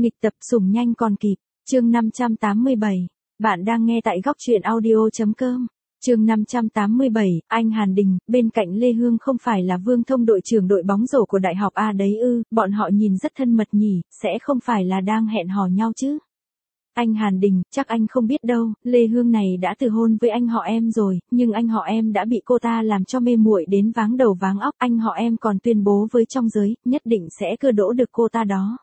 Nghịch tập sủng nhanh còn kịp, chương 587. Bạn đang nghe tại góc truyện audio.com. Chương 587, anh Hàn Đình, bên cạnh Lê Hương không phải là Vương Thông đội trưởng đội bóng rổ của Đại học A đấy ư, bọn họ nhìn rất thân mật nhỉ, sẽ không phải là đang hẹn hò nhau chứ. Anh Hàn Đình, chắc anh không biết đâu, Lê Hương này đã từ hôn với anh họ em rồi, nhưng anh họ em đã bị cô ta làm cho mê muội đến váng đầu váng óc, anh họ em còn tuyên bố với trong giới, nhất định sẽ cưa đỗ được cô ta đó.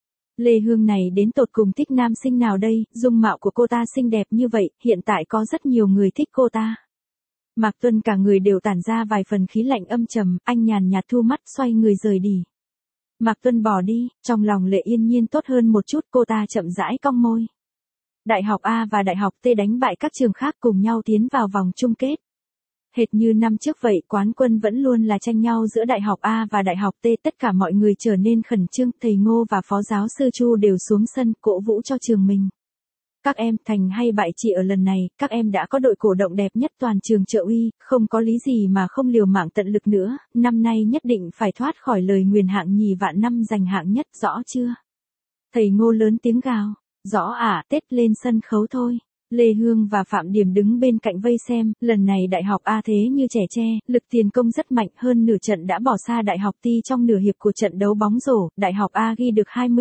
Lê Hương này đến tột cùng thích nam sinh nào đây, dung mạo của cô ta xinh đẹp như vậy, hiện tại có rất nhiều người thích cô ta. Mạc Tuân cả người đều tản ra vài phần khí lạnh âm trầm, anh nhàn nhạt thu mắt xoay người rời đi. Mạc Tuân bỏ đi, trong lòng Lệ Yên Nhiên tốt hơn một chút, cô ta chậm rãi cong môi. Đại học A và Đại học T đánh bại các trường khác cùng nhau tiến vào vòng chung kết. Hệt như năm trước vậy, quán quân vẫn luôn là tranh nhau giữa Đại học A và Đại học T, tất cả mọi người trở nên khẩn trương, thầy Ngô và phó giáo sư Chu đều xuống sân cổ vũ cho trường mình. Các em, thành hay bại chỉ ở lần này, các em đã có đội cổ động đẹp nhất toàn trường Trợ Uy, không có lý gì mà không liều mạng tận lực nữa, năm nay nhất định phải thoát khỏi lời nguyền hạng nhì vạn năm giành hạng nhất, rõ chưa? Thầy Ngô lớn tiếng gào. Rõ ạ, Tết lên sân khấu thôi. Lê Hương và Phạm Điểm đứng bên cạnh vây xem, lần này Đại học A thế như trẻ tre, lực tiền công rất mạnh, hơn nửa trận đã bỏ xa Đại học T trong nửa hiệp của trận đấu bóng rổ, Đại học A ghi được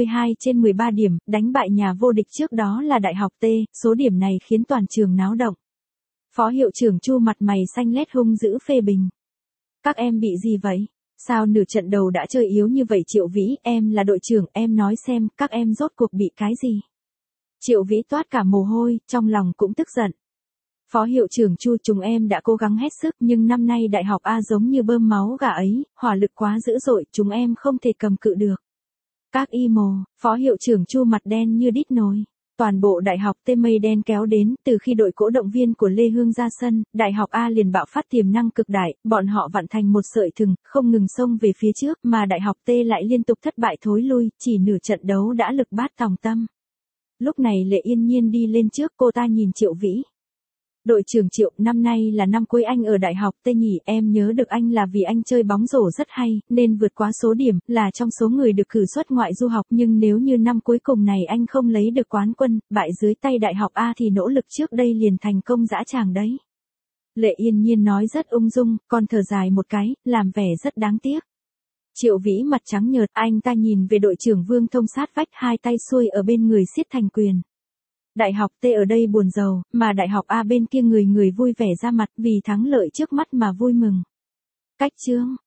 22/13 điểm, đánh bại nhà vô địch trước đó là Đại học T, số điểm này khiến toàn trường náo động. Phó hiệu trưởng Chu mặt mày xanh lét hung dữ phê bình. Các em bị gì vậy? Sao nửa trận đầu đã chơi yếu như vậy Triệu Vĩ, em là đội trưởng, em nói xem, các em rốt cuộc bị cái gì? Triệu Vĩ toát cả mồ hôi, trong lòng cũng tức giận. Phó hiệu trưởng Chu, chúng em đã cố gắng hết sức, nhưng năm nay Đại học A giống như bơm máu gà ấy, hỏa lực quá dữ dội, chúng em không thể cầm cự được. Các imo, phó hiệu trưởng Chu mặt đen như đít nồi. Toàn bộ Đại học T mây đen kéo đến, từ khi đội cổ động viên của Lê Hương ra sân, Đại học A liền bạo phát tiềm năng cực đại, bọn họ vặn thành một sợi thừng, không ngừng xông về phía trước, mà Đại học T lại liên tục thất bại thối lui, chỉ nửa trận đấu đã lực bát tòng tâm. Lúc này Lệ Yên Nhiên đi lên trước, cô ta nhìn Triệu Vĩ. Đội trưởng Triệu, năm nay là năm cuối anh ở Đại học T nhỉ, em nhớ được anh là vì anh chơi bóng rổ rất hay, nên vượt quá số điểm, là trong số người được cử xuất ngoại du học, nhưng nếu như năm cuối cùng này anh không lấy được quán quân, bại dưới tay Đại học A thì nỗ lực trước đây liền thành công dã tràng đấy. Lệ Yên Nhiên nói rất ung dung, còn thở dài một cái, làm vẻ rất đáng tiếc. Triệu Vĩ mặt trắng nhợt, anh ta nhìn về đội trưởng Vương Thông sát vách, hai tay xuôi ở bên người siết thành quyền. Đại học T ở đây buồn rầu, mà Đại học A bên kia người người vui vẻ ra mặt vì thắng lợi trước mắt mà vui mừng. Cách chương,